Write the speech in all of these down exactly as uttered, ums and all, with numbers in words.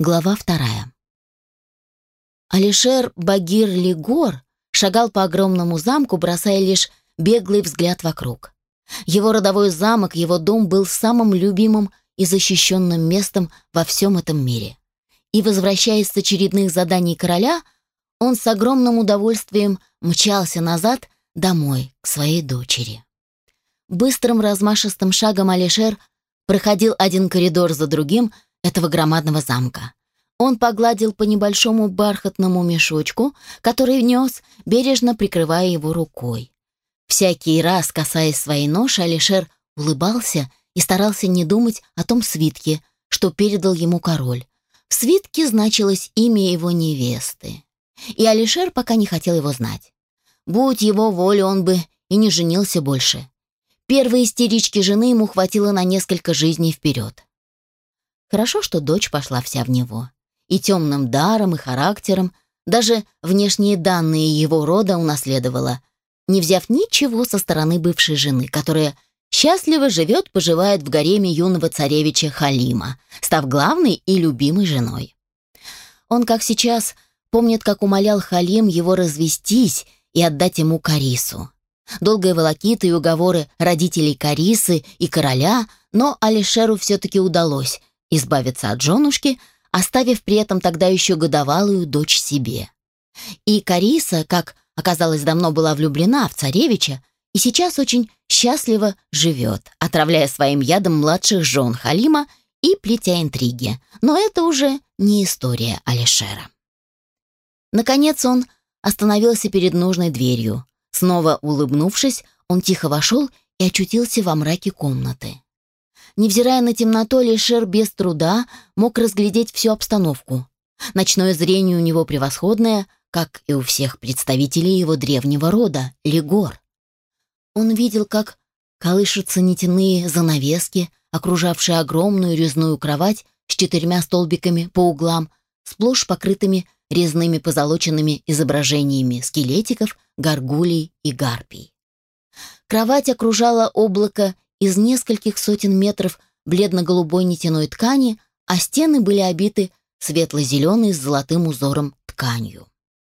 Глава вторая. Алишер Багир-Лигор шагал по огромному замку, бросая лишь беглый взгляд вокруг. Его родовой замок, его дом был самым любимым и защищенным местом во всем этом мире. И, возвращаясь с очередных заданий короля, он с огромным удовольствием мчался назад домой, к своей дочери. Быстрым размашистым шагом Алишер проходил один коридор за другим этого громадного замка. Он погладил по небольшому бархатному мешочку, который нес, бережно прикрывая его рукой. Всякий раз, касаясь своей ноши, Алишер улыбался и старался не думать о том свитке, что передал ему король. В свитке значилось имя его невесты. И Алишер пока не хотел его знать. Будь его воля, он бы и не женился больше. Первой истерички жены ему хватило на несколько жизней вперед. Хорошо, что дочь пошла вся в него. И темным даром, и характером, даже внешние данные его рода унаследовала, не взяв ничего со стороны бывшей жены, которая счастливо живет, поживает в гареме юного царевича Халима, став главной и любимой женой. Он, как сейчас, помнит, как умолял Халим его развестись и отдать ему Карису. Долгая волокита и уговоры родителей Карисы и короля, но Алишеру все-таки удалось избавиться от женушки, оставив при этом тогда еще годовалую дочь себе. И Кариса, как оказалось, давно была влюблена в царевича и сейчас очень счастливо живет, отравляя своим ядом младших жен Халима и плетя интриги. Но это уже не история Алишера. Наконец он остановился перед нужной дверью. Снова улыбнувшись, он тихо вошел и очутился во мраке комнаты. Невзирая на темноту, Алишер без труда мог разглядеть всю обстановку. Ночное зрение у него превосходное, как и у всех представителей его древнего рода, Лигор. Он видел, как колышутся нитяные занавески, окружавшие огромную резную кровать с четырьмя столбиками по углам, сплошь покрытыми резными позолоченными изображениями скелетиков, горгулей и гарпий. Кровать окружала облако из нескольких сотен метров бледно-голубой нитяной ткани, а стены были обиты светло-зеленой с золотым узором тканью.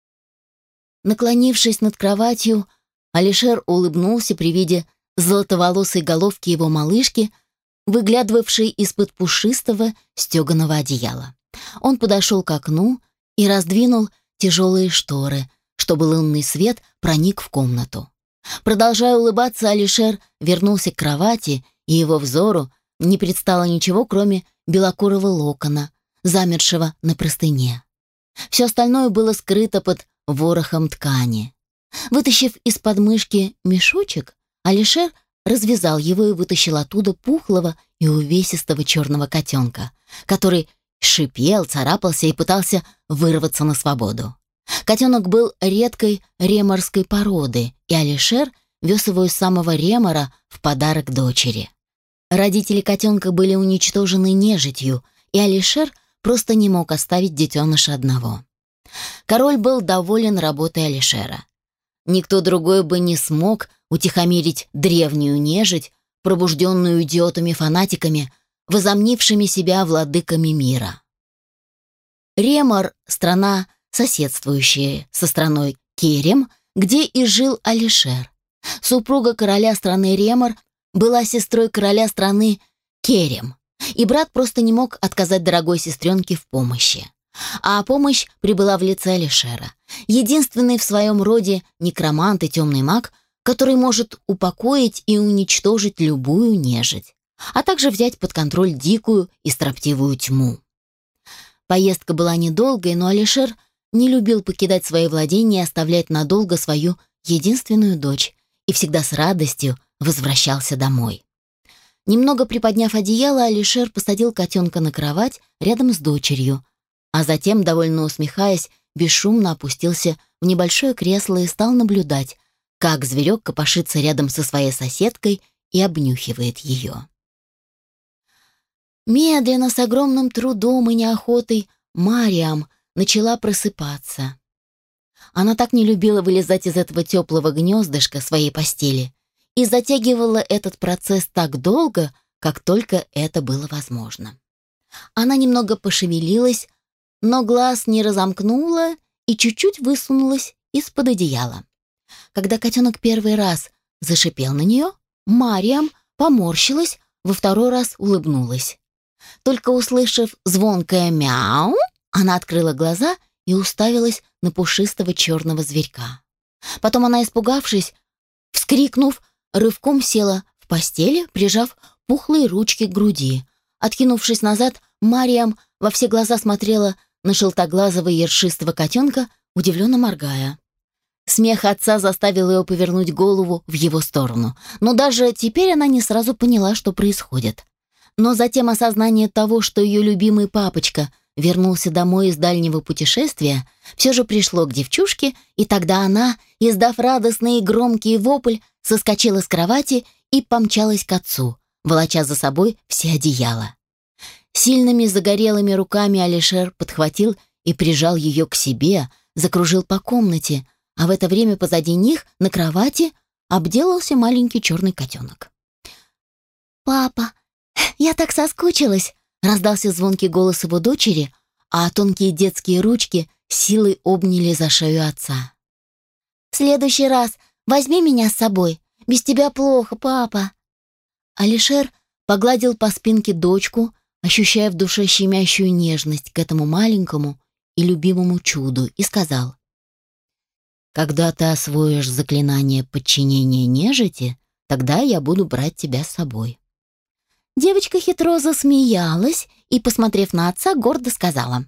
Наклонившись над кроватью, Алишер улыбнулся при виде золотоволосой головки его малышки, выглядывавшей из-под пушистого стеганого одеяла. Он подошел к окну и раздвинул тяжелые шторы, чтобы лунный свет проник в комнату. Продолжая улыбаться, Алишер вернулся к кровати, и его взору не предстало ничего, кроме белокурого локона, замершего на простыне. Все остальное было скрыто под ворохом ткани. Вытащив из подмышки мешочек, Алишер развязал его и вытащил оттуда пухлого и увесистого черного котенка, который шипел, царапался и пытался вырваться на свободу. Котенок был редкой реморской породы, и Алишер вез его из самого Ремора в подарок дочери. Родители котенка были уничтожены нежитью, и Алишер просто не мог оставить детеныша одного. Король был доволен работой Алишера. Никто другой бы не смог утихомирить древнюю нежить, пробужденную идиотами-фанатиками, возомнившими себя владыками мира. Ремор — страна, соседствующая со страной Керем, где и жил Алишер. Супруга короля страны Ремор была сестрой короля страны Керем, и брат просто не мог отказать дорогой сестренке в помощи. А помощь прибыла в лице Алишера, единственный в своем роде некромант и темный маг, который может упокоить и уничтожить любую нежить, а также взять под контроль дикую и строптивую тьму. Поездка была недолгой, но Алишер не любил покидать свои владения и оставлять надолго свою единственную дочь, и всегда с радостью возвращался домой. Немного приподняв одеяло, Алишер посадил котенка на кровать рядом с дочерью, а затем, довольно усмехаясь, бесшумно опустился в небольшое кресло и стал наблюдать, как зверек копошится рядом со своей соседкой и обнюхивает ее. Медленно, с огромным трудом и неохотой, Мариам начала просыпаться. Она так не любила вылезать из этого теплого гнездышка своей постели и затягивала этот процесс так долго, как только это было возможно. Она немного пошевелилась, но глаз не разомкнула и чуть-чуть высунулась из-под одеяла. Когда котенок первый раз зашипел на нее, Мариам поморщилась, во второй раз улыбнулась. Только услышав звонкое «мяу», она открыла глаза и уставилась на пушистого черного зверька. Потом она, испугавшись, вскрикнув, рывком села в постели, прижав пухлые ручки к груди. Откинувшись назад, Мариам во все глаза смотрела на желтоглазого ершистого котенка, удивленно моргая. Смех отца заставил ее повернуть голову в его сторону, но даже теперь она не сразу поняла, что происходит. Но затем осознание того, что ее любимый папочка вернулся домой из дальнего путешествия, все же пришло к девчушке, и тогда она, издав радостный и громкий вопль, соскочила с кровати и помчалась к отцу, волоча за собой все одеяла. Сильными загорелыми руками Алишер подхватил и прижал ее к себе, закружил по комнате, а в это время позади них, на кровати, обделался маленький черный котенок. «Папа, я так соскучилась!» — раздался звонкий голос его дочери, а тонкие детские ручки силой обняли за шею отца. «В следующий раз возьми меня с собой. Без тебя плохо, папа!» Алишер погладил по спинке дочку, ощущая в душе щемящую нежность к этому маленькому и любимому чуду, и сказал: «Когда ты освоишь заклинание подчинения нежити, тогда я буду брать тебя с собой». Девочка хитро засмеялась и, посмотрев на отца, гордо сказала: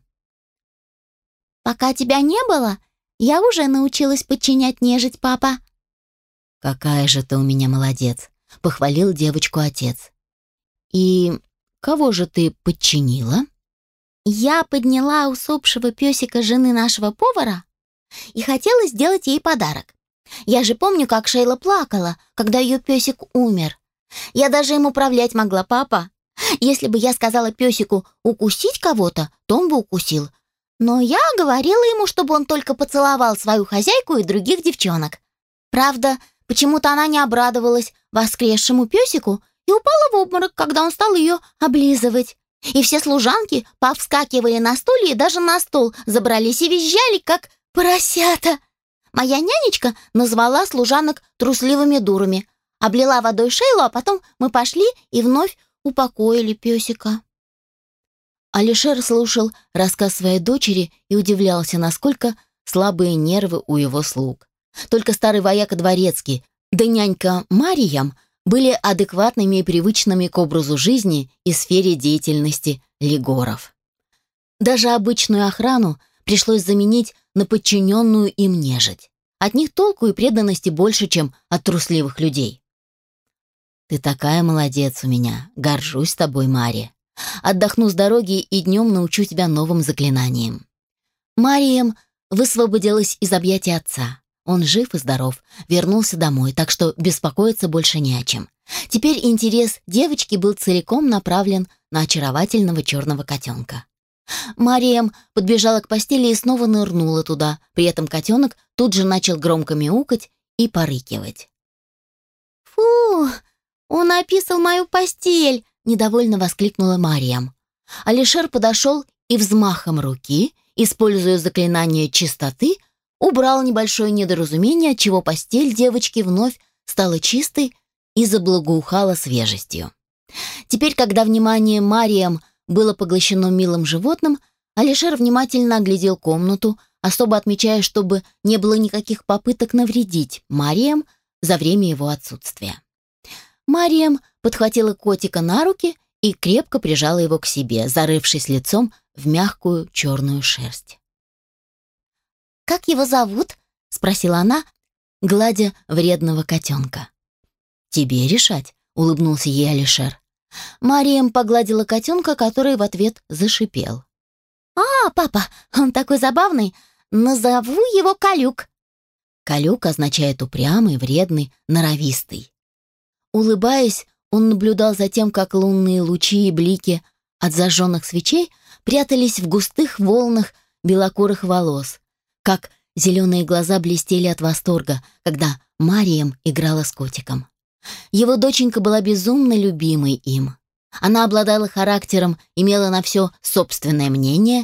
«Пока тебя не было, я уже научилась подчинять нежить, папа». «Какая же ты у меня молодец», — похвалил девочку отец. «И кого же ты подчинила?» «Я подняла усопшего песика жены нашего повара и хотела сделать ей подарок. Я же помню, как Шейла плакала, когда ее песик умер. Я даже им управлять могла, папа. Если бы я сказала песику укусить кого-то, то он бы укусил. Но я говорила ему, чтобы он только поцеловал свою хозяйку и других девчонок. Правда, почему-то она не обрадовалась воскресшему песику и упала в обморок, когда он стал ее облизывать. И все служанки повскакивали на стулья и даже на стол забрались и визжали, как поросята. Моя нянечка назвала служанок трусливыми дурами, облила водой Шейлу, а потом мы пошли и вновь упокоили песика». Алишер слушал рассказ своей дочери и удивлялся, насколько слабые нервы у его слуг. Только старый вояка дворецкий, да нянька Мариям были адекватными и привычными к образу жизни и сфере деятельности легоров. Даже обычную охрану пришлось заменить на подчиненную им нежить. От них толку и преданности больше, чем от трусливых людей. «Ты такая молодец у меня, горжусь тобой, Мари. Отдохну с дороги и днем научу тебя новым заклинаниям». Мариям высвободилась из объятий отца. Он жив и здоров, вернулся домой, так что беспокоиться больше не о чем. Теперь интерес девочки был целиком направлен на очаровательного черного котенка. Мариям подбежала к постели и снова нырнула туда, при этом котенок тут же начал громко мяукать и порыкивать. «Фу, он описал мою постель!» — недовольно воскликнула Мариям. Алишер подошел и взмахом руки, используя заклинание чистоты, убрал небольшое недоразумение, отчего постель девочки вновь стала чистой и заблагоухала свежестью. Теперь, когда внимание Мариям было поглощено милым животным, Алишер внимательно оглядел комнату, особо отмечая, чтобы не было никаких попыток навредить Мариям за время его отсутствия. Мариям подхватила котика на руки и крепко прижала его к себе, зарывшись лицом в мягкую черную шерсть. «Как его зовут?» — спросила она, гладя вредного котенка. «Тебе решать», — улыбнулся ей Алишер. Мариям погладила котенка, который в ответ зашипел. «А, папа, он такой забавный. Назову его Калюк». Калюк означает упрямый, вредный, норовистый. Улыбаясь, он наблюдал за тем, как лунные лучи и блики от зажженных свечей прятались в густых волнах белокурых волос, как зеленые глаза блестели от восторга, когда Мариям играла с котиком. Его доченька была безумно любимой им. Она обладала характером, имела на все собственное мнение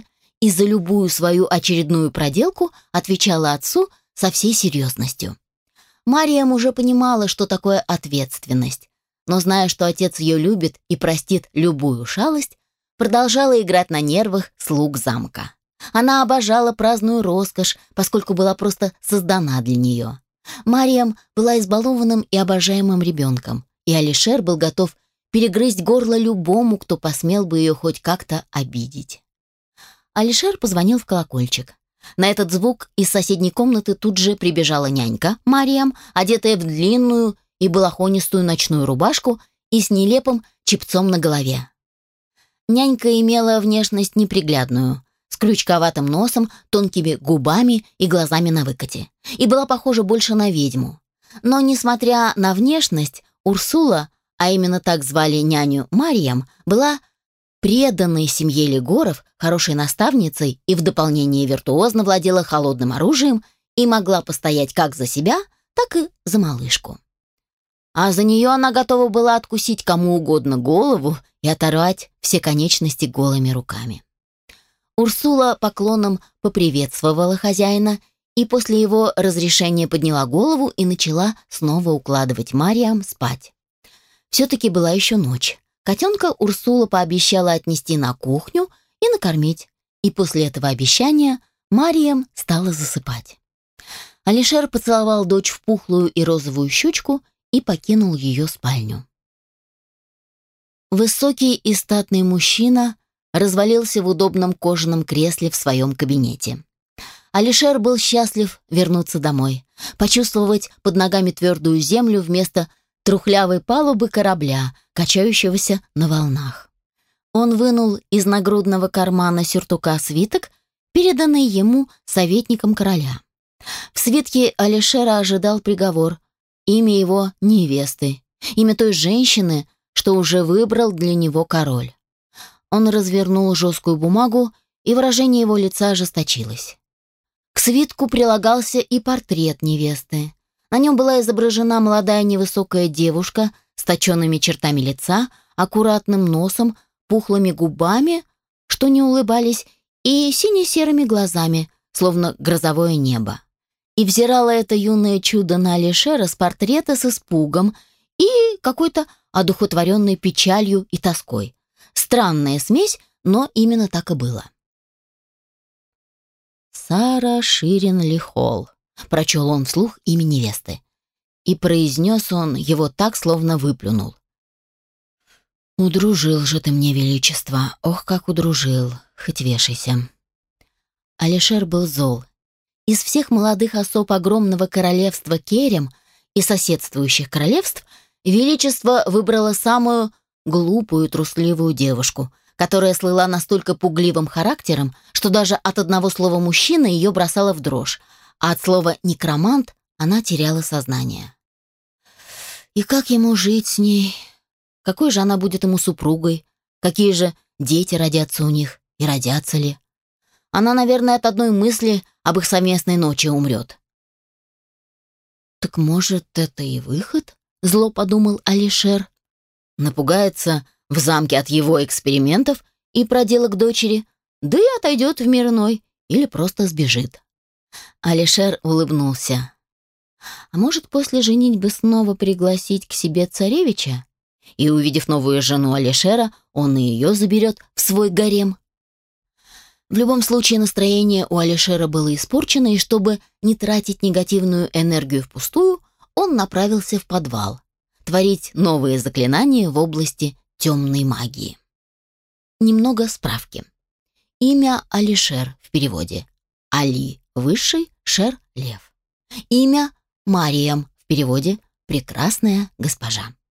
и за любую свою очередную проделку отвечала отцу со всей серьезностью. Мариам уже понимала, что такое ответственность, но, зная, что отец ее любит и простит любую шалость, продолжала играть на нервах слуг замка. Она обожала праздную роскошь, поскольку была просто создана для нее. Мариам была избалованным и обожаемым ребенком, и Алишер был готов перегрызть горло любому, кто посмел бы ее хоть как-то обидеть. Алишер позвонил в колокольчик. На этот звук из соседней комнаты тут же прибежала нянька, Мариам, одетая в длинную и балахонистую ночную рубашку и с нелепым чепцом на голове. Нянька имела внешность неприглядную, с крючковатым носом, тонкими губами и глазами на выкате, и была похожа больше на ведьму. Но, несмотря на внешность, Урсула, а именно так звали няню Мариам, была преданной семье Легоров, хорошей наставницей и в дополнение виртуозно владела холодным оружием и могла постоять как за себя, так и за малышку. А за нее она готова была откусить кому угодно голову и оторвать все конечности голыми руками. Урсула поклоном поприветствовала хозяина и после его разрешения подняла голову и начала снова укладывать Мариам спать. Все-таки была еще ночь. Котенка Урсула пообещала отнести на кухню и накормить, и после этого обещания Мариам стала засыпать. Алишер поцеловал дочь в пухлую и розовую щечку и покинул ее спальню. Высокий и статный мужчина развалился в удобном кожаном кресле в своем кабинете. Алишер был счастлив вернуться домой, почувствовать под ногами твердую землю вместо трухлявой палубы корабля, качающегося на волнах. Он вынул из нагрудного кармана сюртука свиток, переданный ему советником короля. В свитке Алишера ожидал приговор, имя его невесты, имя той женщины, что уже выбрал для него король. Он развернул жесткую бумагу, и выражение его лица ожесточилось. К свитку прилагался и портрет невесты. На нем была изображена молодая невысокая девушка с точенными чертами лица, аккуратным носом, пухлыми губами, что не улыбались, и сине-серыми глазами, словно грозовое небо. И взирало это юное чудо на Алишера с портрета с испугом и какой-то одухотворенной печалью и тоской. Странная смесь, но именно так и было. «Сара Ширин Лихол», — прочел он вслух имя невесты. И произнес он его так, словно выплюнул. «Удружил же ты мне, величество, ох, как удружил, хоть вешайся». Алишер был зол. Из всех молодых особ огромного королевства Керем и соседствующих королевств величество выбрало самую глупую, трусливую девушку, которая слыла настолько пугливым характером, что даже от одного слова «мужчина» ее бросало в дрожь, а от слова «некромант» она теряла сознание. И как ему жить с ней? Какой же она будет ему супругой? Какие же дети родятся у них? И родятся ли? Она, наверное, от одной мысли об их совместной ночи умрет. «Так, может, это и выход?» — зло подумал Алишер. Напугается в замке от его экспериментов и проделок дочери, да и отойдет в мир иной или просто сбежит. Алишер улыбнулся. А может, после женитьбы снова пригласить к себе царевича? И, увидев новую жену Алишера, он и ее заберет в свой гарем. В любом случае настроение у Алишера было испорчено, и чтобы не тратить негативную энергию впустую, он направился в подвал творить новые заклинания в области темной магии. Немного справки. Имя Алишер в переводе. Али – высший, Шер – лев. Имя Мариам в переводе «прекрасная госпожа».